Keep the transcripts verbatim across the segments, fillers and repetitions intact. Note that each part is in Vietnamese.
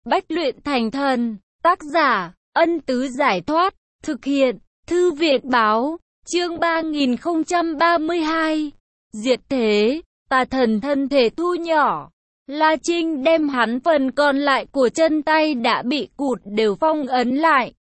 Bách luyện thành thần. Tác giả, Ân Tứ Giải Thoát. Thực hiện, Thư Viện Báo. Chương ba nghìn không trăm ba mươi hai. Diệt thế. Tà thần thân thể thu nhỏ. La Trinh đem hắn phần còn lại của chân tay đã bị cụt đều phong ấn lại.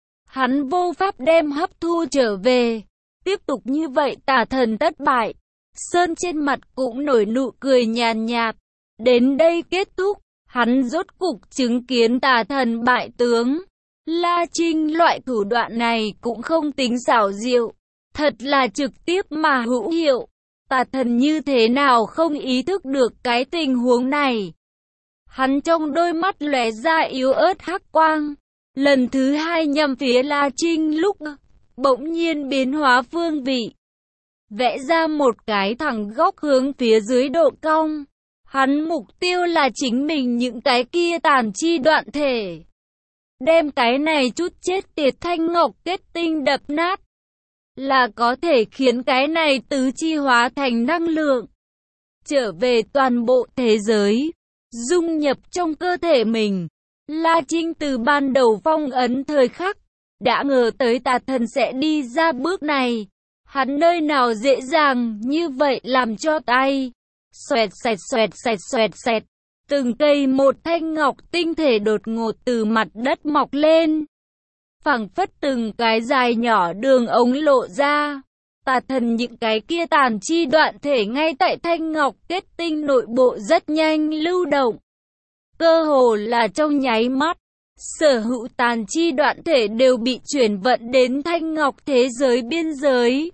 Hắn vô pháp đem hấp thu trở về. Tiếp tục như vậy tà thần thất bại. Sơn trên mặt cũng nổi nụ cười nhàn nhạt. Đến đây kết thúc, hắn rốt cục chứng kiến tà thần bại tướng. La Trinh loại thủ đoạn này cũng không tính xảo diệu. Thật là trực tiếp mà hữu hiệu. Tà thần như thế nào không ý thức được cái tình huống này. Hắn trong đôi mắt lóe ra yếu ớt hắc quang. Lần thứ hai nhằm phía La Trinh lúc bỗng nhiên biến hóa phương vị. Vẽ ra một cái thẳng góc hướng phía dưới độ cong. Hắn mục tiêu là chính mình những cái kia tàn chi đoạn thể. Đem cái này chút chết tiệt thanh ngọc kết tinh đập nát. Là có thể khiến cái này tứ chi hóa thành năng lượng. Trở về toàn bộ thế giới. Dung nhập trong cơ thể mình. La Trinh từ ban đầu phong ấn thời khắc. Đã ngờ tới tà thần sẽ đi ra bước này. Hắn nơi nào dễ dàng như vậy làm cho tay. Xoẹt xẹt xoẹt xẹt xoẹt xẹt. Từng cây một thanh ngọc tinh thể đột ngột từ mặt đất mọc lên. Phẳng phất từng cái dài nhỏ đường ống lộ ra. Tà thần những cái kia tàn chi đoạn thể ngay tại thanh ngọc kết tinh nội bộ rất nhanh lưu động. Cơ hồ là trong nháy mắt. Sở hữu tàn chi đoạn thể đều bị chuyển vận đến thanh ngọc thế giới biên giới.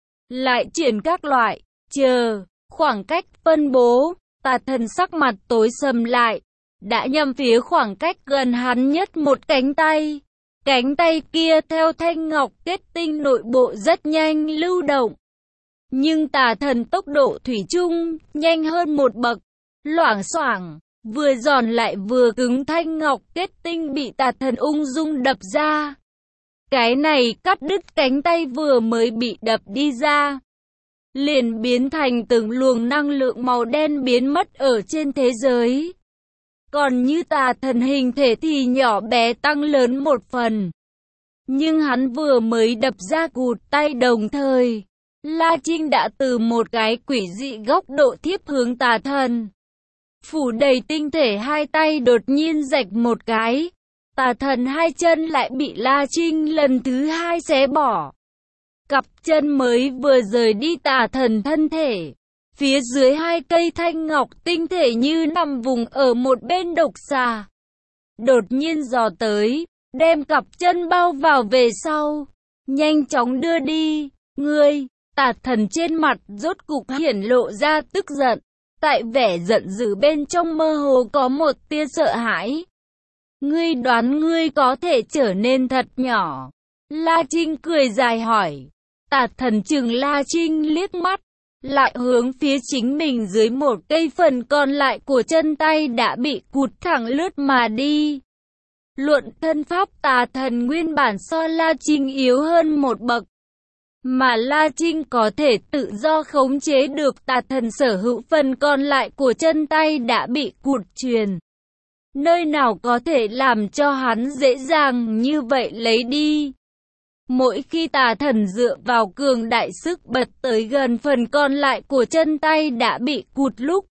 Lại triển các loại, chờ, khoảng cách phân bố. Tà thần sắc mặt tối sầm lại. Đã nhằm phía khoảng cách gần hắn nhất một cánh tay. Cánh tay kia theo thanh ngọc kết tinh nội bộ rất nhanh lưu động. Nhưng tà thần tốc độ thủy chung nhanh hơn một bậc. Loảng xoảng, vừa giòn lại vừa cứng thanh ngọc kết tinh bị tà thần ung dung đập ra. Cái này cắt đứt cánh tay vừa mới bị đập đi ra. Liền biến thành từng luồng năng lượng màu đen biến mất ở trên thế giới. Còn như tà thần hình thể thì nhỏ bé tăng lớn một phần. Nhưng hắn vừa mới đập ra cụt tay đồng thời. La Trinh đã từ một cái quỷ dị góc độ thiếp hướng tà thần. Phủ đầy tinh thể hai tay đột nhiên rạch một cái. Tà thần hai chân lại bị La Trinh lần thứ hai xé bỏ. Cặp chân mới vừa rời đi tà thần thân thể. Phía dưới hai cây thanh ngọc tinh thể như nằm vùng ở một bên độc xà. Đột nhiên dò tới, đem cặp chân bao vào về sau. Nhanh chóng đưa đi, ngươi, tà thần trên mặt rốt cục hiển lộ ra tức giận. Tại vẻ giận dữ bên trong mơ hồ có một tia sợ hãi. Ngươi đoán ngươi có thể trở nên thật nhỏ. La Trinh cười dài hỏi. Tà thần chừng La Trinh liếc mắt. Lại hướng phía chính mình dưới một cây phần còn lại của chân tay đã bị cụt thẳng lướt mà đi. Luận thân pháp tà thần nguyên bản so La Trinh yếu hơn một bậc. Mà La Trinh có thể tự do khống chế được tà thần sở hữu phần còn lại của chân tay đã bị cụt truyền. Nơi nào có thể làm cho hắn dễ dàng như vậy lấy đi. Mỗi khi tà thần dựa vào cường đại sức bật tới gần phần còn lại của chân tay đã bị cụt lúc.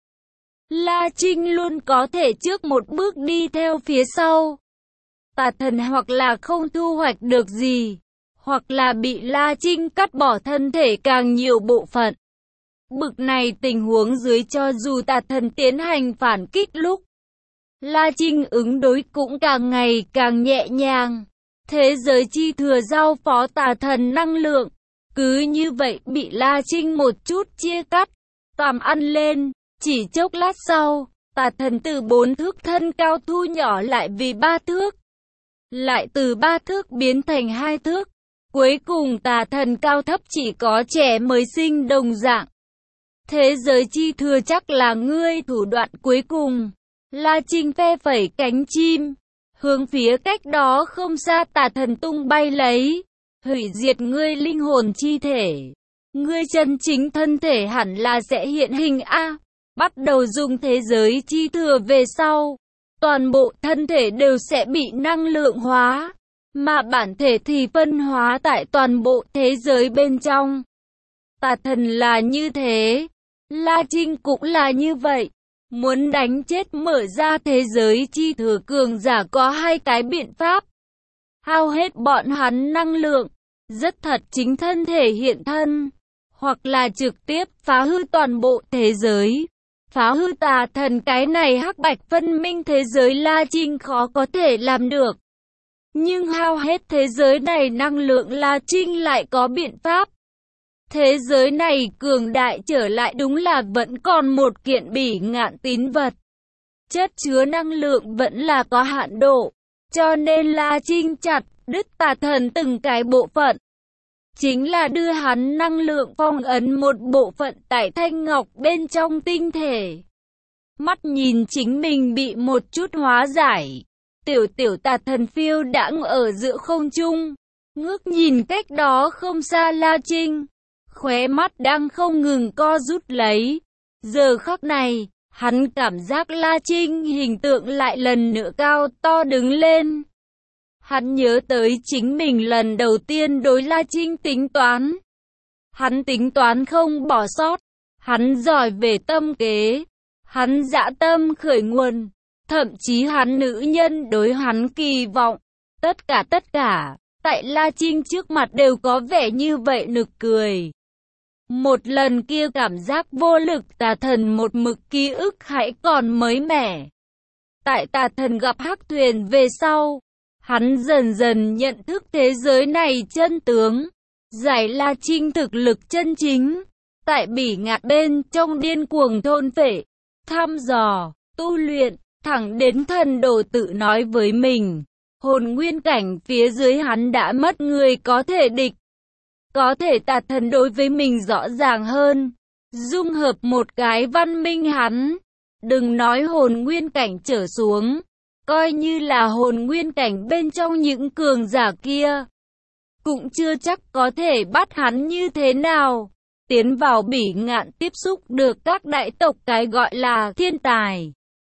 La Trinh luôn có thể trước một bước đi theo phía sau. Tà thần hoặc là không thu hoạch được gì, hoặc là bị La Trinh cắt bỏ thân thể càng nhiều bộ phận. Bực này tình huống dưới cho dù tà thần tiến hành phản kích lúc. La Trinh ứng đối cũng càng ngày càng nhẹ nhàng. Thế giới chi thừa giao phó tà thần năng lượng. Cứ như vậy bị La Trinh một chút chia cắt. Tàm ăn lên. Chỉ chốc lát sau, tà thần từ bốn thước thân cao thu nhỏ lại vì ba thước. Lại từ ba thước biến thành hai thước. Cuối cùng tà thần cao thấp chỉ có trẻ mới sinh đồng dạng. Thế giới chi thừa chắc là ngươi thủ đoạn cuối cùng. La Trinh phe phẩy cánh chim. Hướng phía cách đó không xa tà thần tung bay lấy. Hủy diệt ngươi linh hồn chi thể. Ngươi chân chính thân thể hẳn là sẽ hiện hình A. Bắt đầu dùng thế giới chi thừa về sau. toàn bộ thân thể đều sẽ bị năng lượng hóa, mà bản thể thì phân hóa tại toàn bộ thế giới bên trong. Tà thần là như thế, La Trinh cũng là như vậy. Muốn đánh chết mở ra thế giới chi thừa cường giả có hai cái biện pháp. Hao hết bọn hắn năng lượng, rất thật chính thân thể hiện thân, hoặc là trực tiếp phá hư toàn bộ thế giới. Phá hư tà thần cái này hắc bạch phân minh thế giới La Trinh khó có thể làm được. Nhưng hao hết thế giới này năng lượng La Trinh lại có biện pháp. Thế giới này cường đại trở lại đúng là vẫn còn một kiện bỉ ngạn tín vật. Chất chứa năng lượng vẫn là có hạn độ, cho nên La Trinh chặt đứt tà thần từng cái bộ phận. Chính là đưa hắn năng lượng phong ấn một bộ phận tại thanh ngọc bên trong tinh thể. Mắt nhìn chính mình bị một chút hóa giải. Tiểu tiểu tà thần phiêu đãng ở giữa không trung, ngước nhìn cách đó không xa La Trinh. Khóe mắt đang không ngừng co rút lấy. Giờ khắc này, hắn cảm giác La Trinh hình tượng lại lần nữa cao to đứng lên. Hắn nhớ tới chính mình lần đầu tiên đối La Trinh tính toán. Hắn tính toán không bỏ sót. Hắn giỏi về tâm kế. Hắn dã tâm khởi nguồn. Thậm chí hắn nữ nhân đối hắn kỳ vọng. Tất cả tất cả, tại La Trinh trước mặt đều có vẻ như vậy nực cười. Một lần kia cảm giác vô lực tà thần một mực ký ức hãy còn mới mẻ. Tại tà thần gặp hắc thuyền về sau, hắn dần dần nhận thức thế giới này chân tướng, giải La Trinh thực lực chân chính. Tại bỉ ngạn bên trong điên cuồng thôn phệ, thăm dò, tu luyện, thẳng đến thần đồ tự nói với mình. Hồn nguyên cảnh phía dưới hắn đã mất người có thể địch. Có thể tà thần đối với mình rõ ràng hơn. Dung hợp một cái văn minh hắn. Đừng nói hồn nguyên cảnh trở xuống. Coi như là hồn nguyên cảnh bên trong những cường giả kia. Cũng chưa chắc có thể bắt hắn như thế nào. Tiến vào bỉ ngạn tiếp xúc được các đại tộc cái gọi là thiên tài.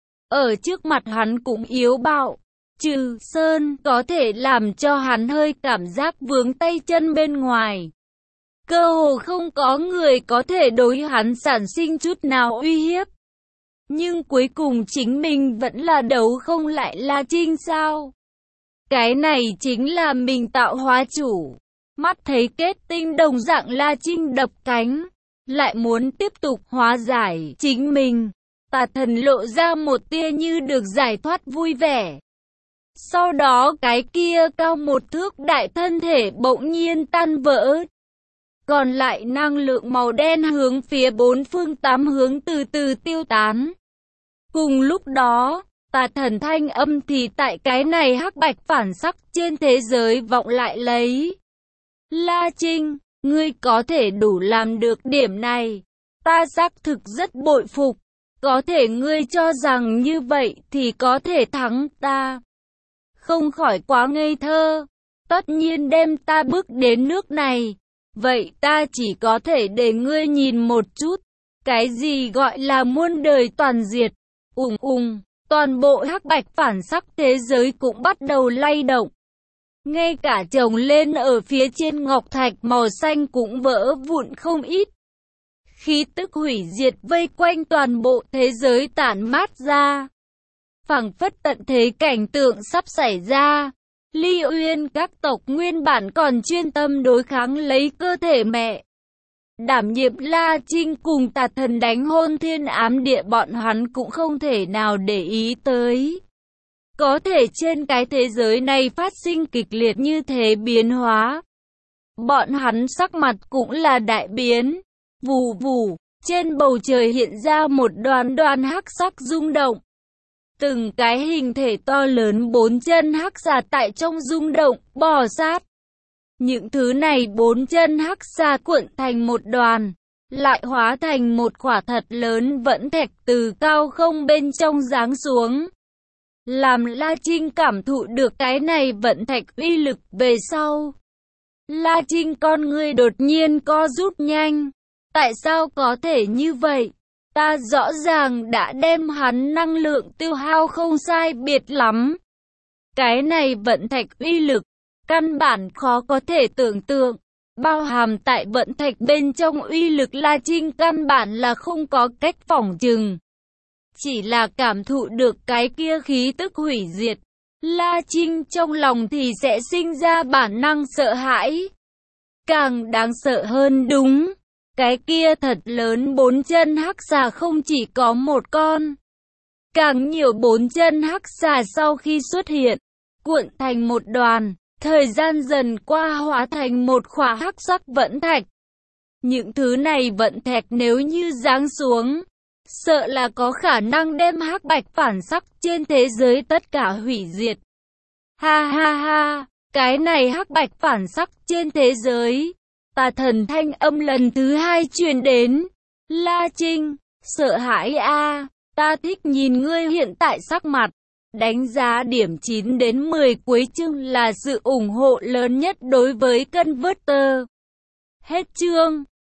Ở trước mặt hắn cũng yếu bạo. Trừ Sơn có thể làm cho hắn hơi cảm giác vướng tay chân bên ngoài. Cơ hồ không có người có thể đối hắn sản sinh chút nào uy hiếp. Nhưng cuối cùng chính mình vẫn là đấu không lại La Trinh sao? Cái này chính là mình tạo hóa chủ. Mắt thấy kết tinh đồng dạng La Trinh đập cánh, lại muốn tiếp tục hóa giải chính mình. Tà thần lộ ra một tia như được giải thoát vui vẻ. Sau đó cái kia cao một thước đại thân thể bỗng nhiên tan vỡ. Còn lại năng lượng màu đen hướng phía bốn phương tám hướng từ từ tiêu tán. Cùng lúc đó, tà thần thanh âm thì tại cái này hắc bạch phản sắc trên thế giới vọng lại lấy. La Trinh, ngươi có thể đủ làm được điểm này. Ta xác thực rất bội phục. Có thể ngươi cho rằng như vậy thì có thể thắng ta. Không khỏi quá ngây thơ. Tất nhiên đem ta bước đến nước này. Vậy ta chỉ có thể để ngươi nhìn một chút. Cái gì gọi là muôn đời toàn diệt. Ùng ùng, toàn bộ hắc bạch phản sắc thế giới cũng bắt đầu lay động. Ngay cả chồng lên ở phía trên ngọc thạch màu xanh cũng vỡ vụn không ít. Khí tức hủy diệt vây quanh toàn bộ thế giới tản mát ra. Phảng phất tận thế cảnh tượng sắp xảy ra. Ly Uyên các tộc nguyên bản còn chuyên tâm đối kháng lấy cơ thể mẹ. Đảm nhiệm La Trinh cùng tà thần đánh hôn thiên ám địa bọn hắn cũng không thể nào để ý tới. Có thể trên cái thế giới này phát sinh kịch liệt như thế biến hóa. Bọn hắn sắc mặt cũng là đại biến. Vù vù, trên bầu trời hiện ra một đoàn đoàn hắc sắc rung động. Từng cái hình thể to lớn bốn chân hắc xà tại trong rung động, bò sát. Những thứ này bốn chân hắc xà cuộn thành một đoàn, lại hóa thành một quả thật lớn vẫn thạch từ cao không bên trong giáng xuống. Làm La Trinh cảm thụ được cái này vận thạch uy lực về sau. La Trinh con ngươi đột nhiên co rút nhanh. Tại sao có thể như vậy? Ta rõ ràng đã đem hắn năng lượng tiêu hao không sai biệt lắm. Cái này vận thạch uy lực, căn bản khó có thể tưởng tượng. Bao hàm tại vận thạch bên trong uy lực La Trinh căn bản là không có cách phỏng chừng. Chỉ là cảm thụ được cái kia khí tức hủy diệt, La Trinh trong lòng thì sẽ sinh ra bản năng sợ hãi. Càng đáng sợ hơn đúng, cái kia thật lớn bốn chân hắc xà không chỉ có một con. Càng nhiều bốn chân hắc xà sau khi xuất hiện, cuộn thành một đoàn, thời gian dần qua hóa thành một khỏa hắc sắc vận thạch. Những thứ này vận thạch nếu như giáng xuống, sợ là có khả năng đem hắc bạch phản sắc trên thế giới tất cả hủy diệt. Ha ha ha, cái này hắc bạch phản sắc trên thế giới. Tà thần thanh âm lần thứ hai truyền đến. La Trinh, sợ hãi a, ta thích nhìn ngươi hiện tại sắc mặt. Đánh giá điểm chín đến mười cuối chương là sự ủng hộ lớn nhất đối với Converter. Hết chương.